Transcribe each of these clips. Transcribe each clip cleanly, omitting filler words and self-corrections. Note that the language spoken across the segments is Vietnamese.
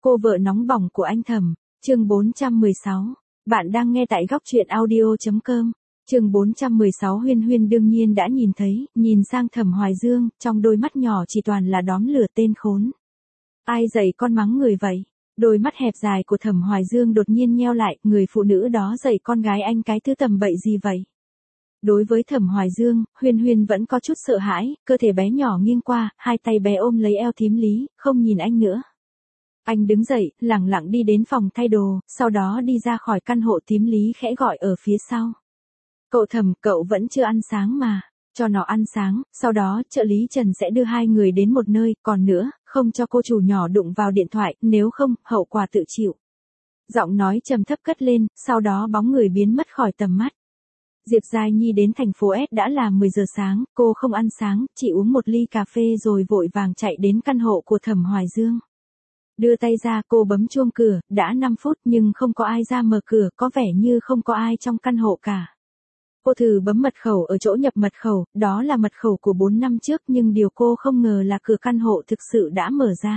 Cô vợ nóng bỏng của anh Thẩm, chương 416. Bạn đang nghe tại góc truyện audio.com. Chương 416 Huyên Huyên đương nhiên đã nhìn thấy, nhìn sang Thẩm Hoài Dương, trong đôi mắt nhỏ chỉ toàn là đóm lửa tên khốn. Ai dạy con mắng người vậy? Đôi mắt hẹp dài của Thẩm Hoài Dương đột nhiên nheo lại, người phụ nữ đó dạy con gái anh cái thứ tầm bậy gì vậy? Đối với Thẩm Hoài Dương, Huyên Huyên vẫn có chút sợ hãi, cơ thể bé nhỏ nghiêng qua, hai tay bé ôm lấy eo thím Lý, không nhìn anh nữa. Anh đứng dậy, lẳng lặng đi đến phòng thay đồ, sau đó đi ra khỏi căn hộ. Thím Lý khẽ gọi ở phía sau. Cậu Thẩm, cậu vẫn chưa ăn sáng mà. Cho nó ăn sáng, sau đó trợ lý Trần sẽ đưa hai người đến một nơi, còn nữa, không cho cô chủ nhỏ đụng vào điện thoại, nếu không, hậu quả tự chịu. Giọng nói trầm thấp cất lên, sau đó bóng người biến mất khỏi tầm mắt. Diệp Giai Nhi đến thành phố S đã là 10 giờ sáng, cô không ăn sáng, chỉ uống một ly cà phê rồi vội vàng chạy đến căn hộ của Thẩm Hoài Dương. Đưa tay ra, cô bấm chuông cửa, đã 5 phút nhưng không có ai ra mở cửa, có vẻ như không có ai trong căn hộ cả. Cô thử bấm mật khẩu ở chỗ nhập mật khẩu, đó là mật khẩu của 4 năm trước nhưng điều cô không ngờ là cửa căn hộ thực sự đã mở ra.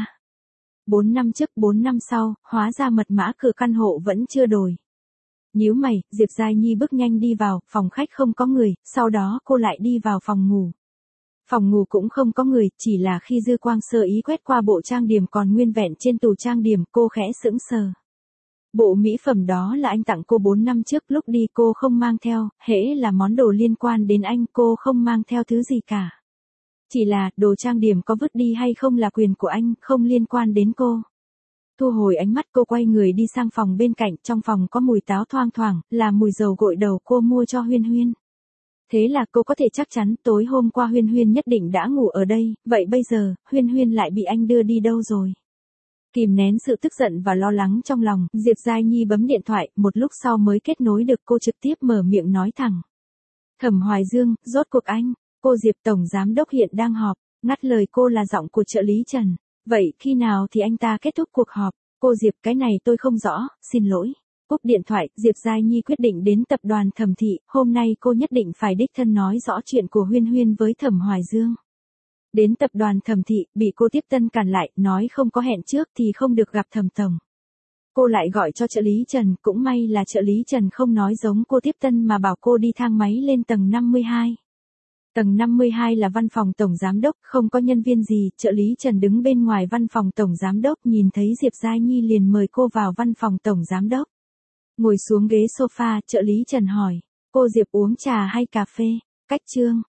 4 năm trước, 4 năm sau, hóa ra mật mã cửa căn hộ vẫn chưa đổi. Nhíu mày, Diệp Giai Nhi bước nhanh đi vào, phòng khách không có người, sau đó cô lại đi vào phòng ngủ. Phòng ngủ cũng không có người, chỉ là khi dư quang sơ ý quét qua bộ trang điểm còn nguyên vẹn trên tủ trang điểm, cô khẽ sững sờ. Bộ mỹ phẩm đó là anh tặng cô 4 năm trước, lúc đi cô không mang theo, hễ là món đồ liên quan đến anh cô không mang theo thứ gì cả. Chỉ là, đồ trang điểm có vứt đi hay không là quyền của anh, không liên quan đến cô. Thu hồi ánh mắt, cô quay người đi sang phòng bên cạnh, trong phòng có mùi táo thoang thoảng, là mùi dầu gội đầu cô mua cho Huyên Huyên. Thế là cô có thể chắc chắn tối hôm qua Huyên Huyên nhất định đã ngủ ở đây, vậy bây giờ, Huyên Huyên lại bị anh đưa đi đâu rồi? Kìm nén sự tức giận và lo lắng trong lòng, Diệp Giai Nhi bấm điện thoại, một lúc sau mới kết nối được. Cô trực tiếp mở miệng nói thẳng. Thẩm Hoài Dương, rốt cuộc anh, cô Diệp tổng giám đốc hiện đang họp, ngắt lời cô là giọng của trợ lý Trần. Vậy khi nào thì anh ta kết thúc cuộc họp? Cô Diệp, cái này tôi không rõ, xin lỗi. Cúp điện thoại, Diệp Giai Nhi quyết định đến tập đoàn Thẩm thị, hôm nay cô nhất định phải đích thân nói rõ chuyện của Huyên Huyên với Thẩm Hoài Dương. Đến tập đoàn Thẩm thị, bị cô tiếp tân cản lại, nói không có hẹn trước thì không được gặp Thẩm tổng. Cô lại gọi cho trợ lý Trần, cũng may là trợ lý Trần không nói giống cô tiếp tân mà bảo cô đi thang máy lên tầng 52. Tầng 52 là văn phòng tổng giám đốc, không có nhân viên gì, trợ lý Trần đứng bên ngoài văn phòng tổng giám đốc, nhìn thấy Diệp Giai Nhi liền mời cô vào văn phòng tổng giám đốc. Ngồi xuống ghế sofa, trợ lý Trần hỏi, cô Diệp uống trà hay cà phê? Cách chương.